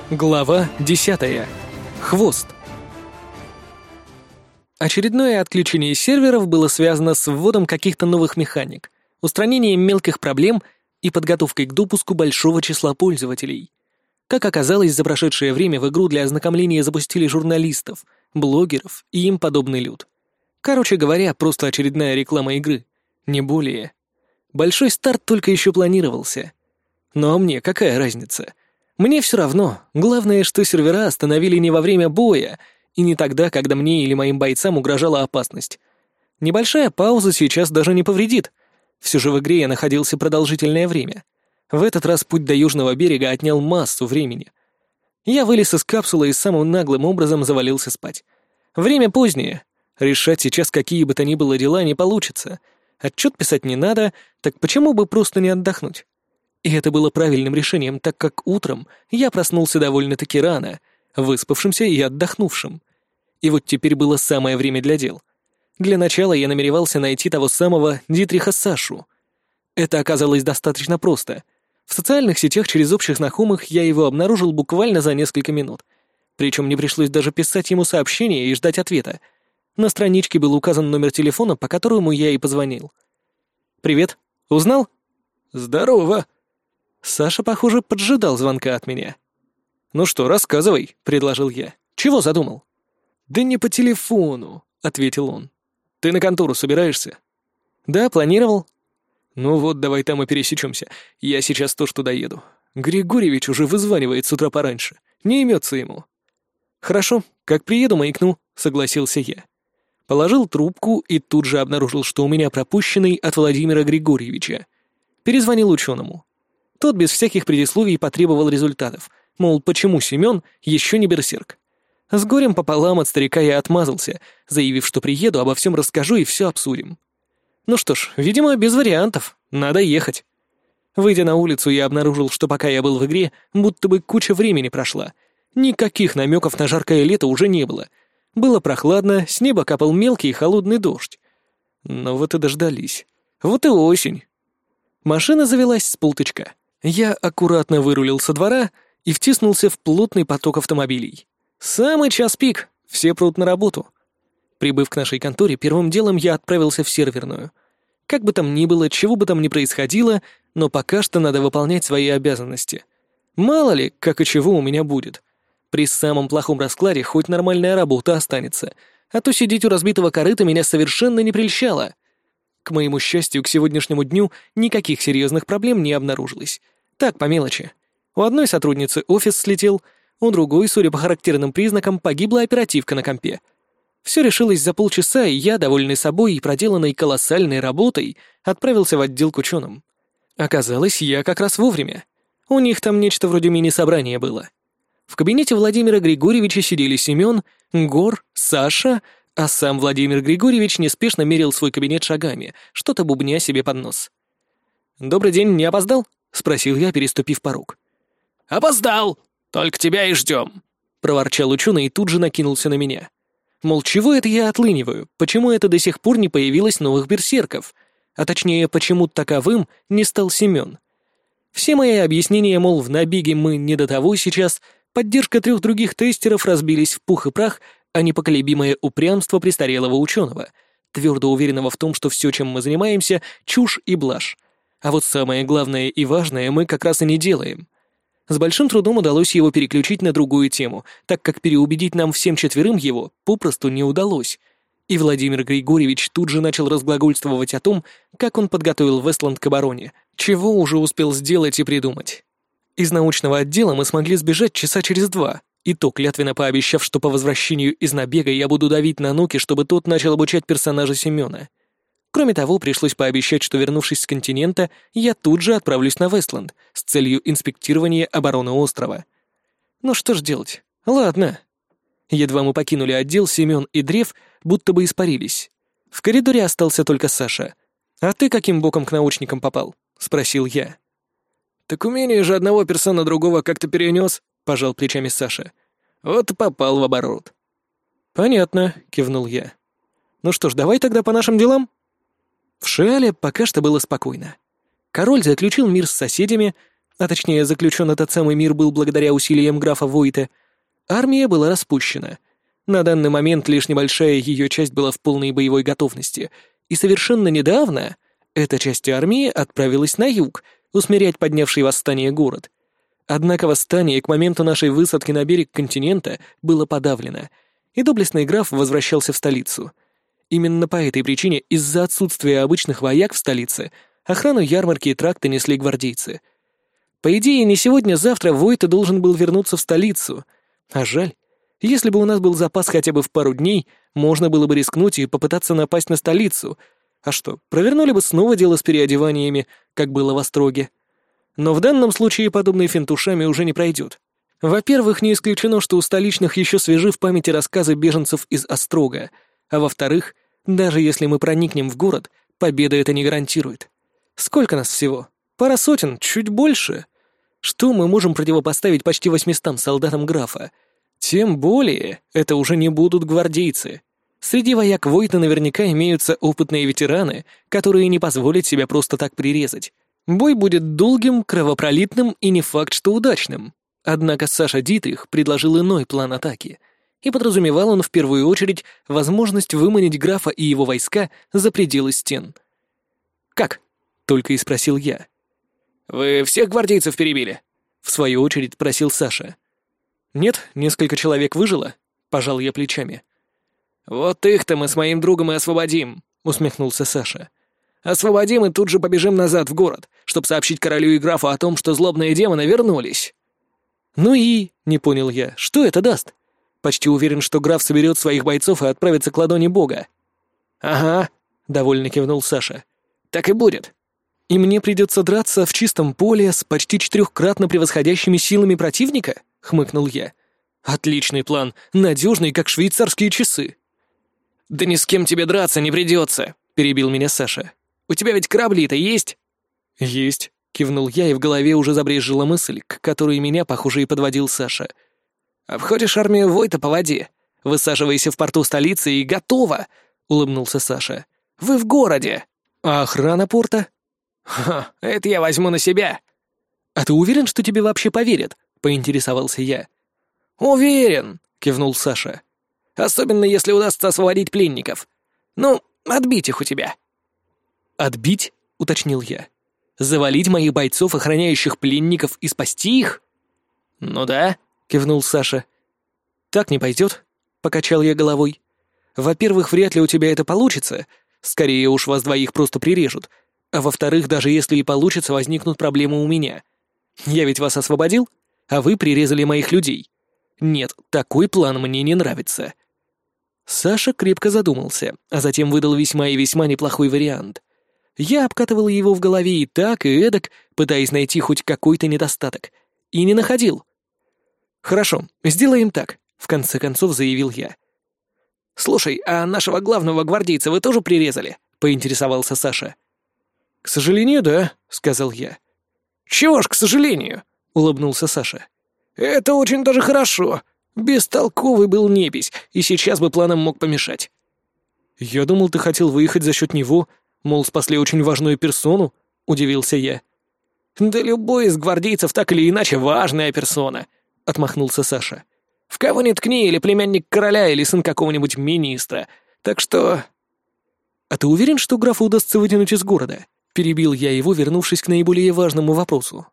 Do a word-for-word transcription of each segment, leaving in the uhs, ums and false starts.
Глава десятая. Хвост. Очередное отключение серверов было связано с вводом каких-то новых механик, устранением мелких проблем и подготовкой к допуску большого числа пользователей. Как оказалось, за прошедшее время в игру для ознакомления запустили журналистов, блогеров и им подобный люд. Короче говоря, просто очередная реклама игры, не более. Большой старт только еще планировался. Ну а мне какая разница? Мне все равно, главное, что сервера остановили не во время боя, и не тогда, когда мне или моим бойцам угрожала опасность. Небольшая пауза сейчас даже не повредит. Все же в игре я находился продолжительное время. В этот раз путь до южного берега отнял массу времени. Я вылез из капсулы и самым наглым образом завалился спать. Время позднее. Решать сейчас какие бы то ни было дела не получится. Отчет писать не надо, так почему бы просто не отдохнуть? И это было правильным решением, так как утром я проснулся довольно-таки рано, выспавшимся и отдохнувшим. И вот теперь было самое время для дел. Для начала я намеревался найти того самого Дитриха Сашу. Это оказалось достаточно просто. В социальных сетях через общих знакомых я его обнаружил буквально за несколько минут. Причем не пришлось даже писать ему сообщение и ждать ответа. На страничке был указан номер телефона, по которому я и позвонил. «Привет. Узнал?» «Здорово». Саша, похоже, поджидал звонка от меня. «Ну что, рассказывай», — предложил я. «Чего задумал?» «Да не по телефону», — ответил он. «Ты на контору собираешься?» «Да, планировал». «Ну вот, давай там и пересечемся. Я сейчас тоже туда еду. Григорьевич уже вызванивает с утра пораньше. Не имется ему». «Хорошо, как приеду, маякну», — согласился я. Положил трубку и тут же обнаружил, что у меня пропущенный от Владимира Григорьевича. Перезвонил ученому. Тот без всяких предисловий потребовал результатов, мол, почему Семен еще не берсерк. С горем пополам от старика я отмазался, заявив, что приеду, обо всем расскажу и все обсудим. Ну что ж, видимо, без вариантов, надо ехать. Выйдя на улицу, я обнаружил, что пока я был в игре, будто бы куча времени прошла. Никаких намеков на жаркое лето уже не было. Было прохладно, с неба капал мелкий и холодный дождь. Но вот и дождались. Вот и осень. Машина завелась с полтычка. Я аккуратно вырулил со двора и втиснулся в плотный поток автомобилей. Самый час пик, все прут на работу. Прибыв к нашей конторе, первым делом я отправился в серверную. Как бы там ни было, чего бы там ни происходило, но пока что надо выполнять свои обязанности. Мало ли, как и чего у меня будет. При самом плохом раскладе хоть нормальная работа останется, а то сидеть у разбитого корыта меня совершенно не прельщало. К моему счастью, к сегодняшнему дню никаких серьезных проблем не обнаружилось. Так, по мелочи. У одной сотрудницы офис слетел, у другой, судя по характерным признакам, погибла оперативка на компе. Все решилось за полчаса, и я, довольный собой и проделанной колоссальной работой, отправился в отдел к ученым. Оказалось, я как раз вовремя. У них там нечто вроде мини-собрания было. В кабинете Владимира Григорьевича сидели Семен, Гор, Саша, а сам Владимир Григорьевич неспешно мерил свой кабинет шагами, что-то бубня себе под нос. «Добрый день, не опоздал?» — спросил я, переступив порог. «Опоздал! Только тебя и ждем!» — проворчал ученый и тут же накинулся на меня. Мол, чего это я отлыниваю? Почему это до сих пор не появилось новых берсерков? А точнее, почему таковым не стал Семен? Все мои объяснения, мол, в набеге мы не до того сейчас, поддержка трех других тестеров разбились в пух и прах, а непоколебимое упрямство престарелого ученого, твердо уверенного в том, что все, чем мы занимаемся, чушь и блажь. А вот самое главное и важное мы как раз и не делаем. С большим трудом удалось его переключить на другую тему, так как переубедить нам всем четверым его попросту не удалось. И Владимир Григорьевич тут же начал разглагольствовать о том, как он подготовил Вестланд к обороне, чего уже успел сделать и придумать. Из научного отдела мы смогли сбежать часа через два, и то клятвенно пообещав, что по возвращению из набега я буду давить на Нуки, чтобы тот начал обучать персонажа Семена. Кроме того, пришлось пообещать, что, вернувшись с континента, я тут же отправлюсь на Вестланд с целью инспектирования обороны острова. Ну что ж делать? Ладно. Едва мы покинули отдел, Семен и Древ будто бы испарились. В коридоре остался только Саша. «А ты каким боком к научникам попал?» — спросил я. «Так умение же одного персона другого как-то перенес», — пожал плечами Саша. «Вот и попал в оборот». «Понятно», — кивнул я. «Ну что ж, давай тогда по нашим делам?» В Шиале пока что было спокойно. Король заключил мир с соседями, а точнее заключен этот самый мир был благодаря усилиям графа Войта, армия была распущена. На данный момент лишь небольшая ее часть была в полной боевой готовности, и совершенно недавно эта часть армии отправилась на юг, усмирять поднявший восстание город. Однако восстание к моменту нашей высадки на берег континента было подавлено, и доблестный граф возвращался в столицу. Именно по этой причине, из-за отсутствия обычных вояк в столице, охрану ярмарки и тракта несли гвардейцы. По идее, не сегодня-завтра Войта должен был вернуться в столицу. А жаль, если бы у нас был запас хотя бы в пару дней, можно было бы рискнуть и попытаться напасть на столицу. А что, провернули бы снова дело с переодеваниями, как было в Остроге. Но в данном случае подобный финт ушами уже не пройдет. Во-первых, не исключено, что у столичных еще свежи в памяти рассказы беженцев из Острога, а во-вторых, даже если мы проникнем в город, победа это не гарантирует. Сколько нас всего? Пара сотен, чуть больше. Что мы можем противопоставить почти восьмистам солдатам графа? Тем более, это уже не будут гвардейцы. Среди вояк Войта наверняка имеются опытные ветераны, которые не позволят себя просто так прирезать. Бой будет долгим, кровопролитным и не факт, что удачным. Однако Саша Дитрих предложил иной план атаки, и подразумевал он в первую очередь возможность выманить графа и его войска за пределы стен. «Как?» — только и спросил я. «Вы всех гвардейцев перебили?» — в свою очередь просил Саша. «Нет, несколько человек выжило», — пожал я плечами. «Вот их-то мы с моим другом и освободим», — усмехнулся Саша. «Освободим и тут же побежим назад в город, чтобы сообщить королю и графу о том, что злобные демоны вернулись». «Ну и...» — не понял я. «Что это даст? Почти уверен, что граф соберет своих бойцов и отправится к ладони бога». «Ага», — довольно кивнул Саша. «Так и будет. И мне придется драться в чистом поле с почти четырехкратно превосходящими силами противника?» — хмыкнул я. «Отличный план, надежный, как швейцарские часы». «Да ни с кем тебе драться не придется», — перебил меня Саша. «У тебя ведь корабли-то есть?» «Есть», — кивнул я, и в голове уже забрезжила мысль, к которой меня, похоже, и подводил Саша. «Обходишь армию Войта по воде, высаживайся в порту столицы и готово», — улыбнулся Саша. «Вы в городе». «А охрана порта?» «Ха, это я возьму на себя». «А ты уверен, что тебе вообще поверят?» — поинтересовался я. «Уверен», — кивнул Саша. «Особенно, если удастся освободить пленников. Ну, отбить их у тебя». «Отбить?» — уточнил я. «Завалить моих бойцов, охраняющих пленников, и спасти их?» «Ну да», — кивнул Саша. «Так не пойдет», — покачал я головой. «Во-первых, вряд ли у тебя это получится. Скорее уж вас двоих просто прирежут. А во-вторых, даже если и получится, возникнут проблемы у меня. Я ведь вас освободил, а вы прирезали моих людей. Нет, такой план мне не нравится». Саша крепко задумался, а затем выдал весьма и весьма неплохой вариант. Я обкатывал его в голове и так, и эдак, пытаясь найти хоть какой-то недостаток. И не находил. «Хорошо, сделаем так», — в конце концов заявил я. «Слушай, а нашего главного гвардейца вы тоже прирезали?» — поинтересовался Саша. «К сожалению, да», — сказал я. «Чего ж к сожалению?» — улыбнулся Саша. «Это очень даже хорошо. Бестолковый был непись, и сейчас бы планам мог помешать». «Я думал, ты хотел выехать за счет него, мол, спасли очень важную персону», — удивился я. «Да любой из гвардейцев так или иначе важная персона», — отмахнулся Саша. «В кого ни ткни, или племянник короля, или сын какого-нибудь министра. Так что...» «А ты уверен, что графу удастся вытянуть из города?» — перебил я его, вернувшись к наиболее важному вопросу.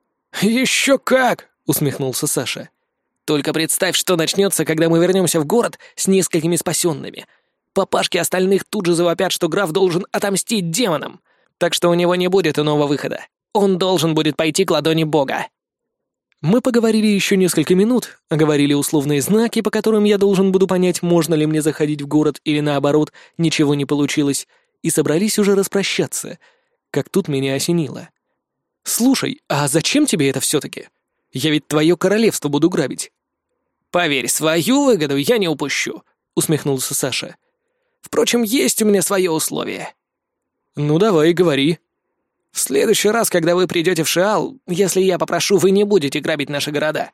«Еще как!» — усмехнулся Саша. «Только представь, что начнется, когда мы вернемся в город с несколькими спасенными. Папашки остальных тут же завопят, что граф должен отомстить демонам, так что у него не будет иного выхода. Он должен будет пойти к ладони бога». Мы поговорили еще несколько минут, оговорили условные знаки, по которым я должен буду понять, можно ли мне заходить в город или наоборот, ничего не получилось, и собрались уже распрощаться, как тут меня осенило. «Слушай, а зачем тебе это все-таки? Я ведь твое королевство буду грабить». «Поверь, свою выгоду я не упущу», — усмехнулся Саша. «Впрочем, есть у меня свое условие». «Ну давай, говори». «В следующий раз, когда вы придете в Шиал, если я попрошу, вы не будете грабить наши города».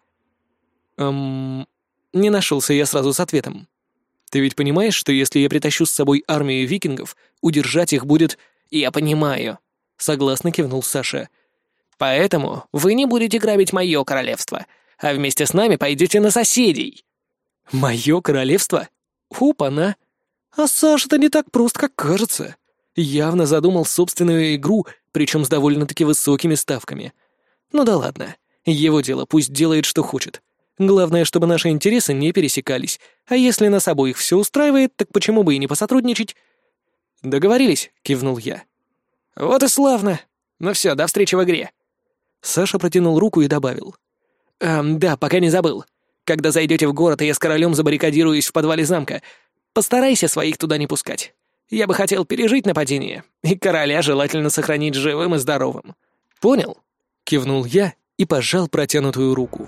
«Эм...» Не нашелся я сразу с ответом. «Ты ведь понимаешь, что если я притащу с собой армию викингов, удержать их будет...» «Я понимаю», — согласно кивнул Саша. Поэтому вы не будете грабить мое королевство, а вместе с нами пойдете на соседей». «Мое королевство? Опа-на! А Саша-то не так прост, как кажется. Явно задумал собственную игру, причем с довольно-таки высокими ставками. Ну да ладно, его дело, пусть делает, что хочет. Главное, чтобы наши интересы не пересекались, а если нас обоих все устраивает, так почему бы и не посотрудничать?» «Договорились», — кивнул я. «Вот и славно. Ну все, до встречи в игре». Саша протянул руку и добавил. «Эм, да, пока не забыл. Когда зайдете в город, и я с королем забаррикадируюсь в подвале замка, постарайся своих туда не пускать. Я бы хотел пережить нападение, и короля желательно сохранить живым и здоровым. Понял?» — кивнул я и пожал протянутую руку.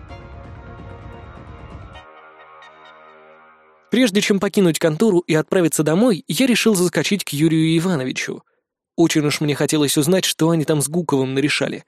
Прежде чем покинуть контору и отправиться домой, я решил заскочить к Юрию Ивановичу. Очень уж мне хотелось узнать, что они там с Гуковым нарешали.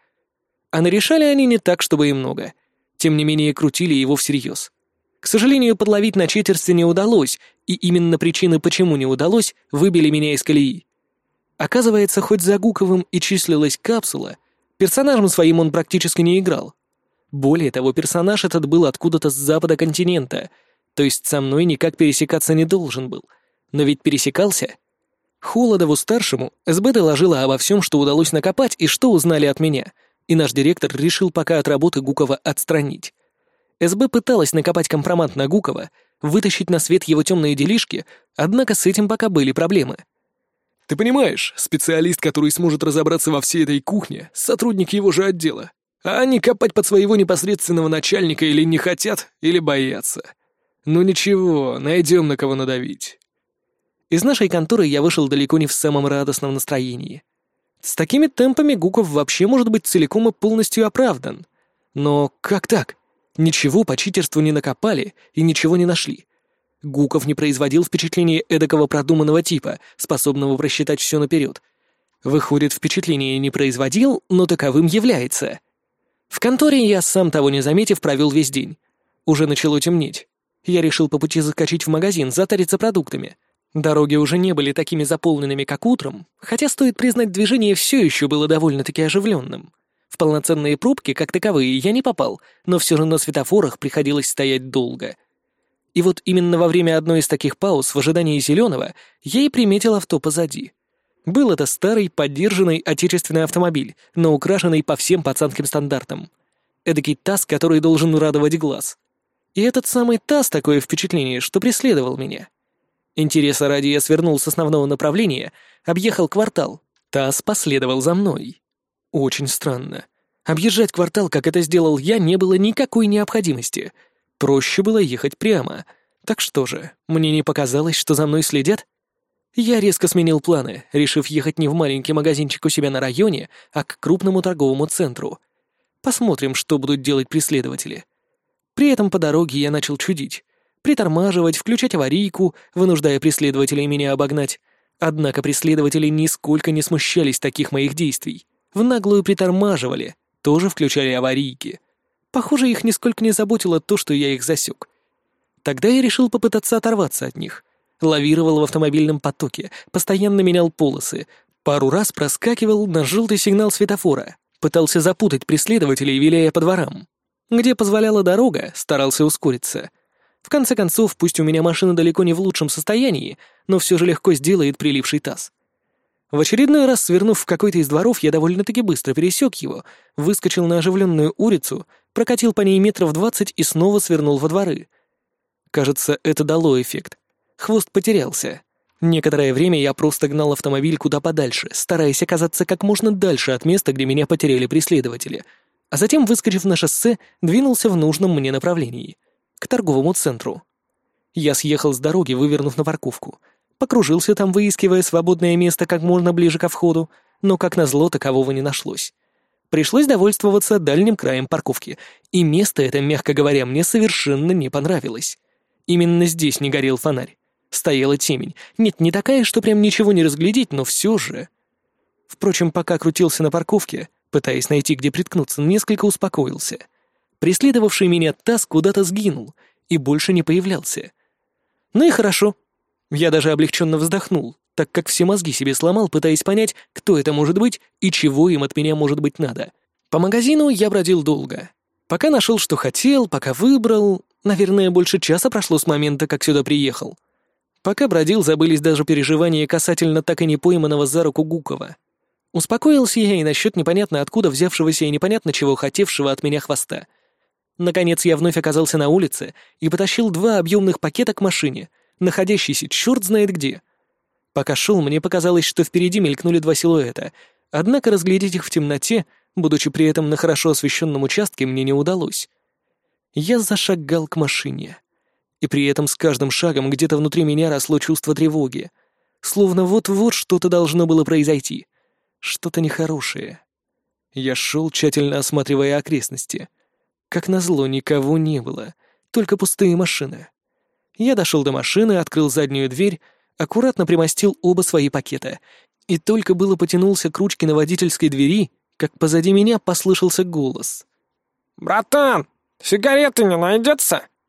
А нарешали они не так, чтобы и много. Тем не менее, крутили его всерьез. К сожалению, подловить на читерстве не удалось, и именно причины, почему не удалось, выбили меня из колеи. Оказывается, хоть за Гуковым и числилась капсула, персонажем своим он практически не играл. Более того, персонаж этот был откуда-то с запада континента, то есть со мной никак пересекаться не должен был. Но ведь пересекался. Холодову-старшему СБ доложила обо всем, что удалось накопать и что узнали от меня, и наш директор решил пока от работы Гукова отстранить. СБ пыталась накопать компромат на Гукова, вытащить на свет его темные делишки, однако с этим пока были проблемы. «Ты понимаешь, специалист, который сможет разобраться во всей этой кухне, сотрудник его же отдела. А они копать под своего непосредственного начальника или не хотят, или боятся. Ну ничего, найдем на кого надавить». Из нашей конторы я вышел далеко не в самом радостном настроении. С такими темпами Гуков вообще может быть целиком и полностью оправдан. Но как так? Ничего по читерству не накопали и ничего не нашли. Гуков не производил впечатления эдакого продуманного типа, способного просчитать все наперед. Выходит, впечатление не производил, но таковым является. В конторе я, сам того не заметив, провел весь день. Уже начало темнеть. Я решил по пути заскочить в магазин, затариться продуктами. Дороги уже не были такими заполненными, как утром, хотя, стоит признать, движение все еще было довольно-таки оживленным. В полноценные пробки, как таковые, я не попал, но все же на светофорах приходилось стоять долго. И вот именно во время одной из таких пауз в ожидании зеленого я и приметил авто позади. Был это старый, поддержанный отечественный автомобиль, но украшенный по всем пацанским стандартам. Эдакий ТАСС, который должен радовать глаз. И этот самый ТАСС такое впечатление, что преследовал меня. Интереса ради я свернул с основного направления, объехал квартал. ТАСС последовал за мной. Очень странно. Объезжать квартал, как это сделал я, не было никакой необходимости. Проще было ехать прямо. Так что же, мне не показалось, что за мной следят? Я резко сменил планы, решив ехать не в маленький магазинчик у себя на районе, а к крупному торговому центру. Посмотрим, что будут делать преследователи. При этом по дороге я начал чудить. Притормаживать, включать аварийку, вынуждая преследователей меня обогнать. Однако преследователи нисколько не смущались таких моих действий. В наглую притормаживали, тоже включали аварийки. Похоже, их нисколько не заботило то, что я их засек. Тогда я решил попытаться оторваться от них. Лавировал в автомобильном потоке, постоянно менял полосы, пару раз проскакивал на желтый сигнал светофора, пытался запутать преследователей, виляя по дворам. Где позволяла дорога, старался ускориться. В конце концов, пусть у меня машина далеко не в лучшем состоянии, но все же легко сделает приливший таз. В очередной раз, свернув в какой-то из дворов, я довольно-таки быстро пересек его, выскочил на оживленную улицу, прокатил по ней метров двадцать и снова свернул во дворы. Кажется, это дало эффект. Хвост потерялся. Некоторое время я просто гнал автомобиль куда подальше, стараясь оказаться как можно дальше от места, где меня потеряли преследователи, а затем, выскочив на шоссе, двинулся в нужном мне направлении — к торговому центру. Я съехал с дороги, вывернув на парковку. Покружился там, выискивая свободное место как можно ближе ко входу, но, как назло, такового не нашлось. Пришлось довольствоваться дальним краем парковки, и место это, мягко говоря, мне совершенно не понравилось. Именно здесь не горел фонарь. Стояла темень. Нет, не такая, что прям ничего не разглядеть, но все же... Впрочем, пока крутился на парковке, пытаясь найти, где приткнуться, несколько успокоился. Преследовавший меня ТАСС куда-то сгинул и больше не появлялся. Ну и хорошо. Я даже облегченно вздохнул, так как все мозги себе сломал, пытаясь понять, кто это может быть и чего им от меня может быть надо. По магазину я бродил долго. Пока нашел, что хотел, пока выбрал. Наверное, больше часа прошло с момента, как сюда приехал. Пока бродил, забылись даже переживания касательно так и не пойманного за руку Гукова. Успокоился я и насчет непонятно откуда взявшегося и непонятно чего хотевшего от меня хвоста. Наконец я вновь оказался на улице и потащил два объемных пакета к машине, находящейся черт знает где. Пока шел, мне показалось, что впереди мелькнули два силуэта, однако разглядеть их в темноте, будучи при этом на хорошо освещенном участке, мне не удалось. Я зашагал к машине. И при этом с каждым шагом где-то внутри меня росло чувство тревоги. Словно вот-вот что-то должно было произойти. Что-то нехорошее. Я шел, тщательно осматривая окрестности. Как назло, никого не было, только пустые машины. Я дошел до машины, открыл заднюю дверь, аккуратно примостил оба свои пакета, и только было потянулся к ручке на водительской двери, как позади меня послышался голос. «Братан, сигареты не найдется?»